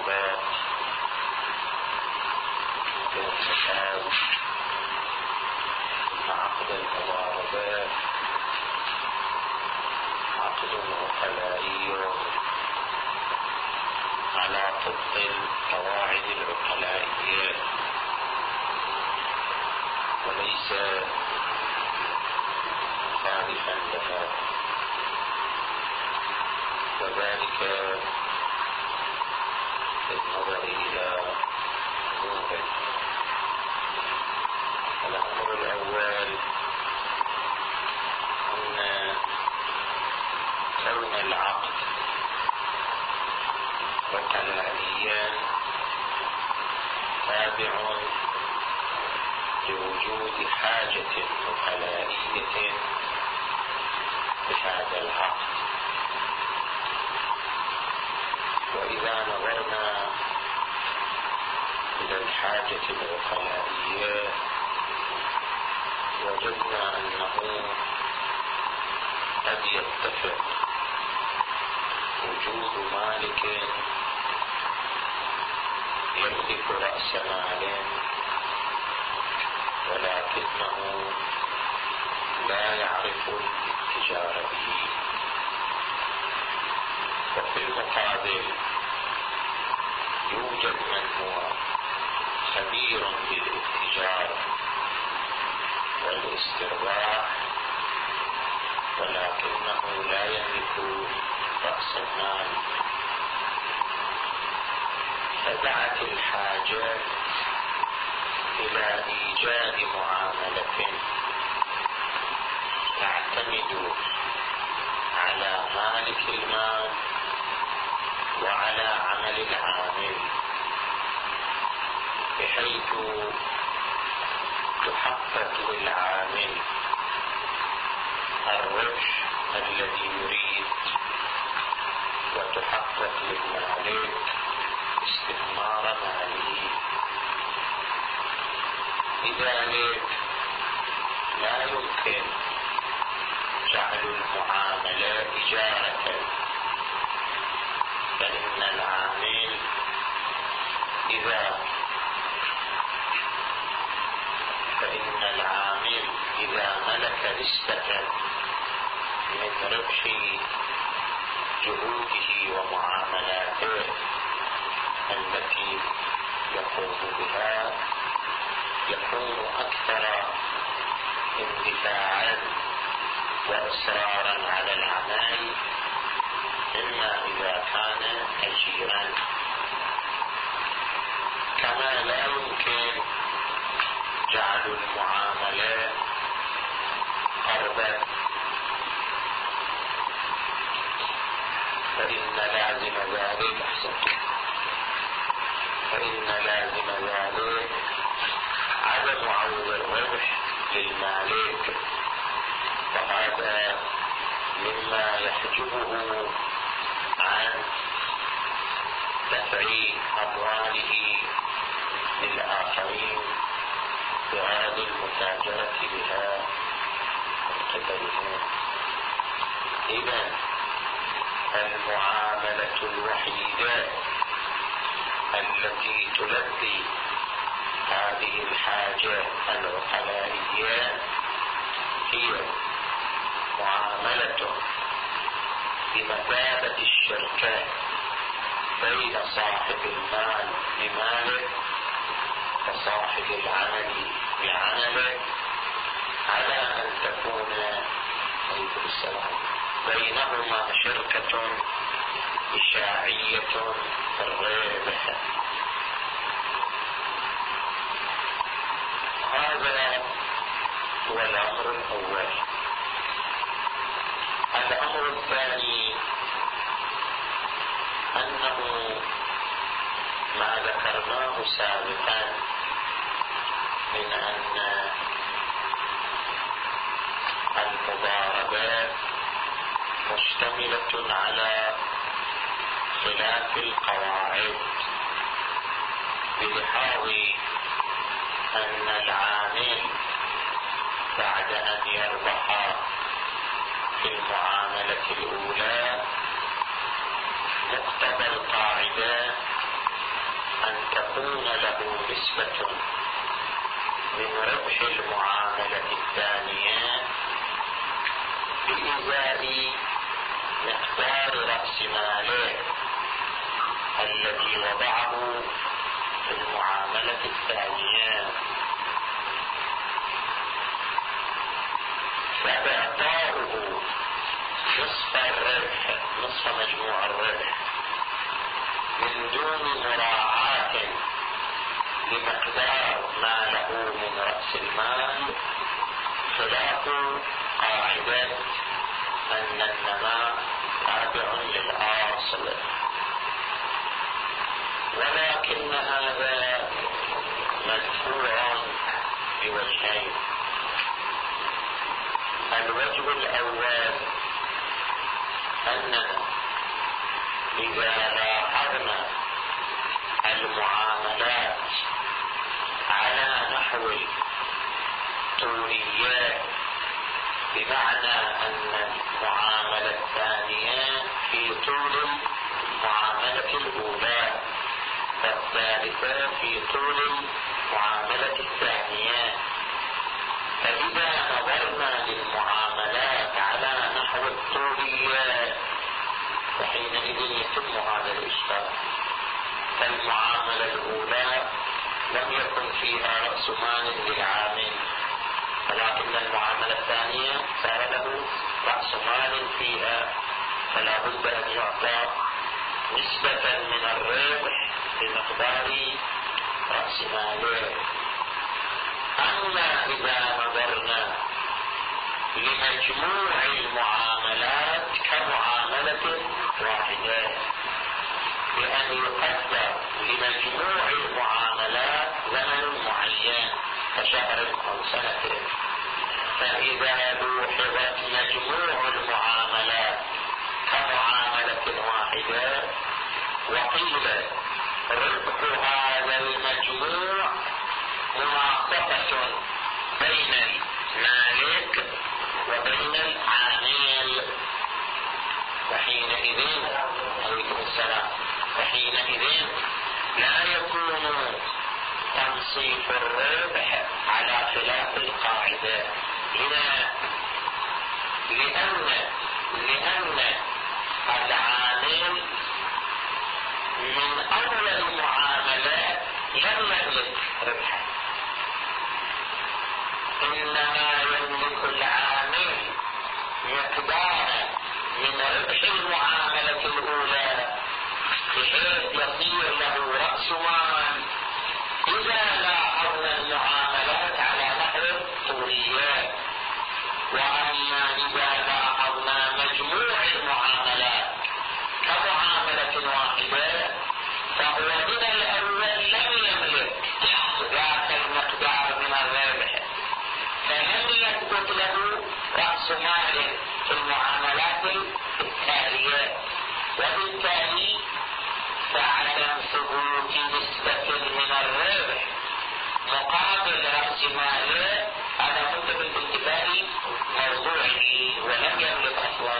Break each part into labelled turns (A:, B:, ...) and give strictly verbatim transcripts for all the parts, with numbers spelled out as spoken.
A: المضاربات والتساوي، إن عقد المضاربات عقد عقلائي على طبق القواعد العقلائية وليس مخالفا لها، وذلك بالنظر إلى أمور. الأمر الأول أن كون العقد عقلائيا تابع لوجود حاجة عقلائية بهذا العقد. وإذا نظرنا إلى الحاجة العقلائية وجدنا أنه قد يتفق وجود مالك يملك رأس مال ولكنه لا يعرف الاتجار به، وفي المقابل يوجد من هو خبير بالاتجار والاسترباح ولكنه لا يملك رأس المال، فدعت الحاجة إلى إيجاد معاملة تعتمد على مالك المال وعلى عمل العامل، بحيث تحقق للعامل الربح الذي يريد وتحقق للمالك استثمار ماله. لذلك لا يمكن جعل المعاملة إجارة، فإن العامل إذا فإن العامل إذا ملك نسبة من ربح جهوده ومعاملاته التي يقوم بها يكون أكثر اندفاعا وإصرارا على العمل مما إذا كان أجيرا. كما لا يمكن جعل المعاملة قرضا، فإن لازم ذلك فإن لازم ذلك عدم عوض الربح للمالك، وهذا مما يحجبه عن دفع أمواله للآخرين بغرض المتاجرة بها من قبلهم. إذن المعاملة الوحيدة التي تلبي هذه الحاجة العقلائية هي معاملة بمثابة الشركة بين صاحب المال بماله وصاحب العمل بعمله، على أن تكون بينهما شركة إشاعية رابحة. هذا هو الأمر الأول. الأمر الثاني أنه ما ذكرناه سابقا من أن المضاربات مشتملة على خلاف القواعد، بلحاظ أن العامل بعد أن يربح في المعاملة الأولى مقتضى القاعدة أن تكون له نسبة من ربح المعاملة الثانية بإزاء مقدار رأس ماله الذي وضعه في المعاملة الثانية، فإعطاؤه نصف الربح، نصف مجموع الربح، من دون مراعاة لمقدار ما له من رأس المال خلاف قاعدة أن النماء تابع للأصل. ولكن هذا مدفوع بوجهين. الوجه الأول أننا إذا لاحظنا المعاملات على نحو طوليات، بمعنى أن المعاملة الثانية في طول المعاملة الأولى والثالثة في طول المعاملة الثانية، فإذا نظرنا للمعاملات على نحو الطوليات فحينئذ يتم هذا الإشكال. فالمعاملة الأولى لم يكن فيها رأس مال للعامل، ولكن المعاملة الثانية صار له رأس مال فيها، فلا بد أن يعطى نسبة من الربح بمقدار رأس ماله. أما إذا نظرنا لمجموع المعاملات كمعاملة واحدة، بأن يقدر لمجموع المعاملات زمن معين كشهر أو سنة، فإذا لوحظت مجموع المعاملات كمعاملة واحدة وقيل ربح هذا المجموع مناصفة بين المالك وبين العامل، وحينئذ عليكم السلام وحينئذ لا يكون تنصيف الربح على خلاف القاعدة. هنا لأن لأن العامل من أول المعاملات لم يملك ربحا، إنما يملك العامل مقدارا من ربح المعاملة الأولى بحيث يصير له رأس مال إذا لاحظنا المعاملات على نحو الطوليات. وأما إذا لاحظنا مجموع المعاملات كمعاملة واحدة فهو من الأول لم يملك ذات المقدار من الربح، فلم يثبت له رأس مال في المعاملات التالية، وبالتالي فعدم ثبوت نسبة من الربح مقابل رأس ماله هذا كله بالانتفاع موضوعه ولم يملك أصلا.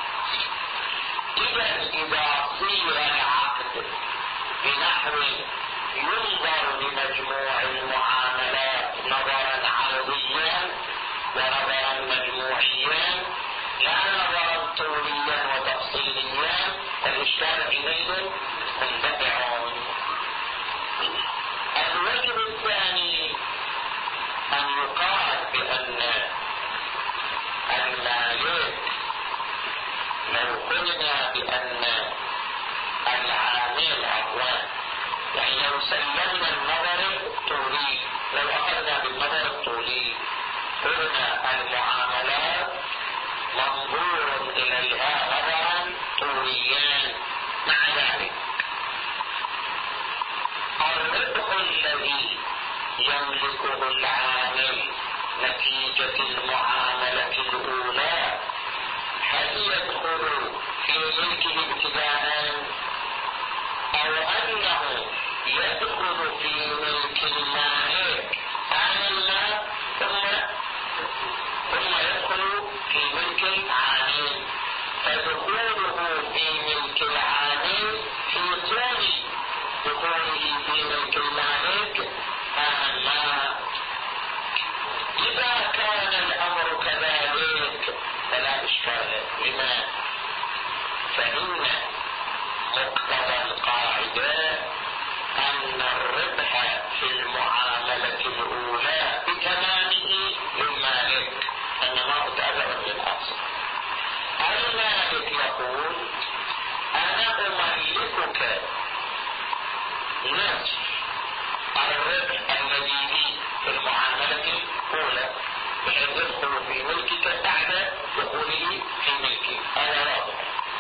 A: إذا إذا صير العقد بنحو ينظر لمجموع المعاملات نظرا عرضيا ونظرا مجموعيا لا نظرا طوليا وتفصيليا، الإشكال حينئذ مندفع. الوجه الثاني أن يقال بأن المالك لو قلنا بأن العامل عفوا يعني لو سلمنا النظر الطولي، لو أخذنا بالنظر الطولي قلنا المعاملات منظور إليها نظرا طوليا، مع ذلك الربح الذي يملكه العامل نتيجة المعاملة الأولى هل يدخل في ملكه ابتداء أو أنه يدخل في ملك المالك عاملا ثم ثم يدخل في ملك العامل؟ فدخوله في ملك العامل في طول دخوله في يدخل في ملكك بعد دخوله في ملكك، هذا واضح.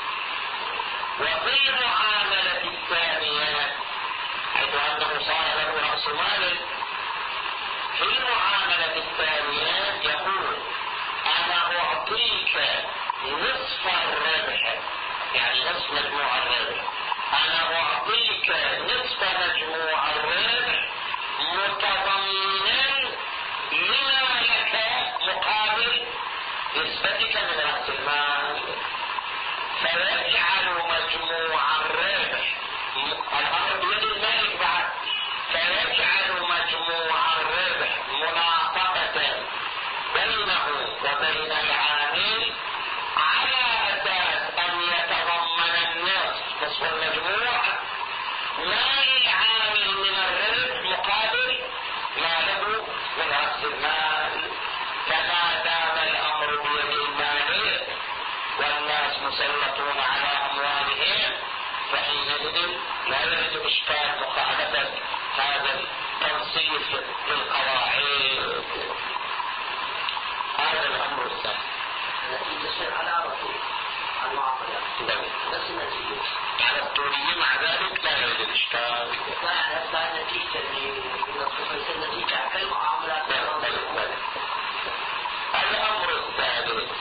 A: وفي المعاملة الثانية حيث أنه صار له رأس مال، في المعاملة الثانية يقول أنا أعطيك نصف الربح، يعني نصف مجموع الربح، أنا أعطيك نصف مجموع الربح متضمنا لما لك مقابل نسبتك من رأس المال، فيجعل مجموع الربح، الأمر بيد المالك بعد، فيجعل مجموع الربح مناطقة بينه وبين العامل على أساس أن يتضمن النصف نصف المجموع ما للعامل من الربح مقابل ما له من رأس المال. فما دام الأمر بيد المالك والناس مسلطون على أموالهم فحينئذ لا يوجد إشكال مخالفة هذا التنصيص للقواعد. هذا الأمر الثاني.
B: النتيجة على رسول المعاملة بس النتيجة
A: على الطولية، مع ذلك لا يوجد إشكال.
B: لا يعني لا النتيجة اللي يصف النتيجة كالمعاملات.
A: الأمر الثالث،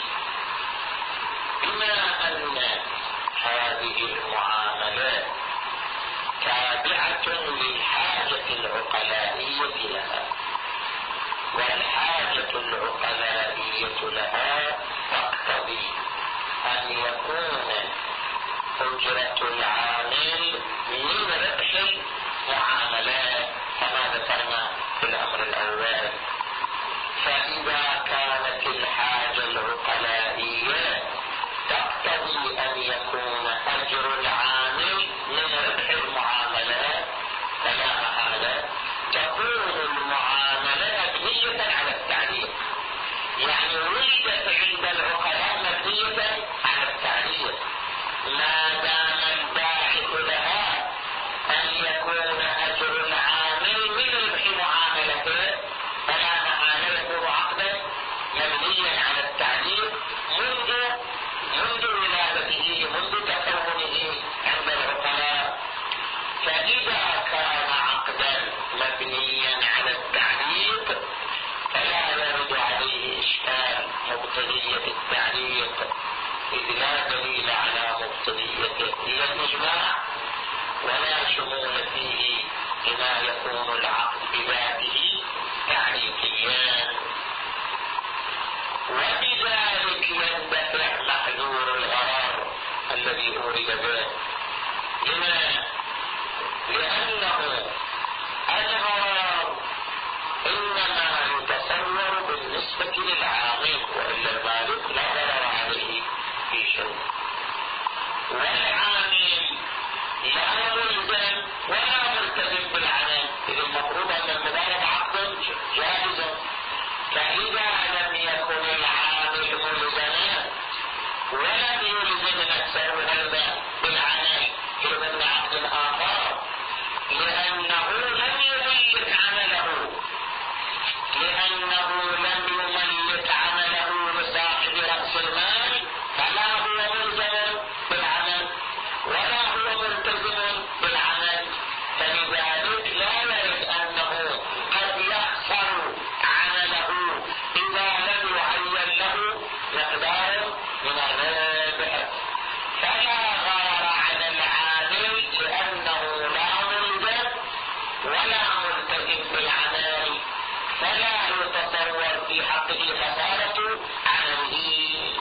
A: بما أن هذه المعاملات تابعة للحاجة العقلائية لها، والحاجة العقلائية لها تقتضي أن يكون أجرة العامل من ربح المعاملات كما ذكرنا في الأمر الأول. فإذا كانت الحاجة العقلائية تقتضي أن يكون أجر العامل من ربح المعاملات، فلا محالة تكون المعاملة مبنية على التعليق، يعني ولدت عند العقلاء مبنية على التعليق، ما دام الباعث لها أن يكون أجر العامل من ربح معاملته فلا محالة يكون عقدا مبنيا على التعليق منذ منذ ولادته، منذ تكونه عند العقلاء. فإذا كان عقدا مبنيا على التعليق فلا يرد عليه إشكال مبطلية التعليق، إذ لا دليل على مبطليته هي الإجماع، ولا شمول فيه لما يكون العقد بذاته تعليقيا. وبذلك يندفع محذور الغرر الذي أورد به. لما؟ لأنه الغرر إنما يتصور بالنسبة للعامل، وإلا المالك لا غرر عليه في شيء، والعامل لا ملزم ولا ملتزم بالعمل، إذا المفروض أن المضاربة عقد جائز. فإذا لم يكن العامل ملزما ولم يلزم نفسه أيضا بالعمل في ضمن عقد آخر، لأنه لم يملك عمله لأنه لم يملك عمله لصاحب رأس المال، فلا هو ملزم بالعمل ولا هو ملتزم بالعمل. فلذلك لا يرد أنه قد يخسر عمله إذا لم يعين له مقدار من الربح. فلا غرر على العامل لأنه لا ملزم ولا ملتزم بالعمل، فلا يتصور في حقه خسارة عمله.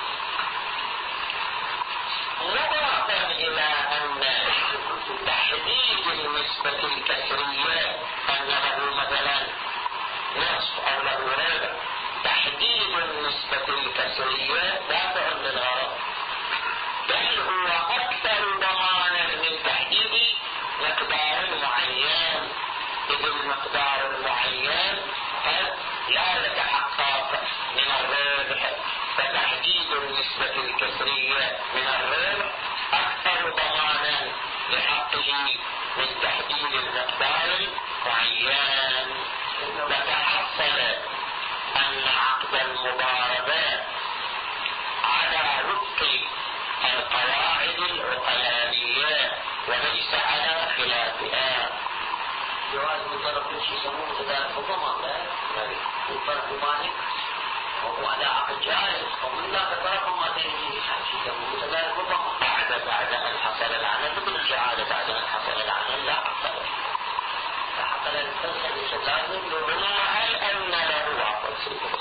A: مضافا إلى أن تحديد النسبة الكسرية أن له مثلا نصف أو له ربع، تحديد النسبة الكسرية دافع للغرض، بل هو أكثر ضمانا من تحديد مقدار معين، إذ المقدار المعين قد لا يتحقق من الربح، فتحديد النسبة الكسرية من الربح أكثر ضمانا لحقه من تحديد المقدار المعين. فتحصل أن عقد المضاربة المضاربة على وفق القواعد العقلانية وليس على خلافها.
B: جواز مضارب ليش يسموه متدارك بالضمان؟ لا مضارب بمالك وهو على عقد جائز ومن ذاك الطرف ما تجي يسموه متدارك بالضمان.
A: بعد بعد أن حصل العمل مثل الجعالة بعد أن حصل العمل لا حصل
B: حتى لا يتفسد لازم.
A: ثم هل أن له عقد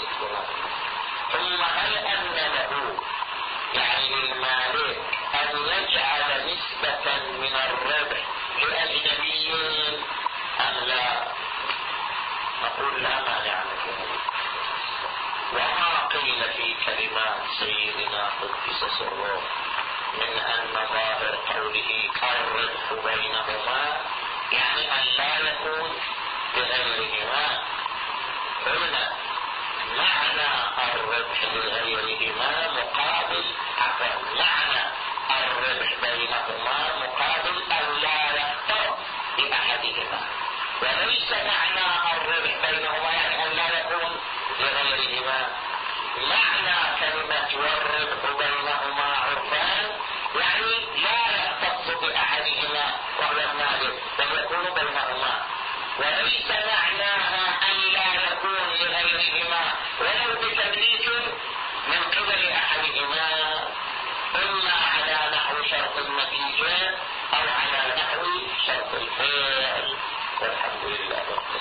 A: ثم هل أن له يعني للمالك أن يجعل نسبة من الربح لأجنبيين أم لا؟ نقول لا مانع من ذلك. وما قيل في كلمات سيدنا قدس سره من أن ظاهر قوله الربح بينهما يعني أن لا يكون بغيرهما. قلنا معنى الربح بغيرهما مقابل عفوا معنى الربح بينهما مقابل أن لا يختار بأحدهما، وليس معنى الربح بينهما يعني أن لا يكون بغيرهما. معنى كلمة والربح بينهما عرفان يعني لا يختص بأحدهما وهو المالك بل يكون بينهما، وليس معناها أن لا يكون لغيرهما ولو بتمليك من قبل أحدهما، إما على نحو شرط النتيجة أو على نحو شرط الفعل. والحمد لله.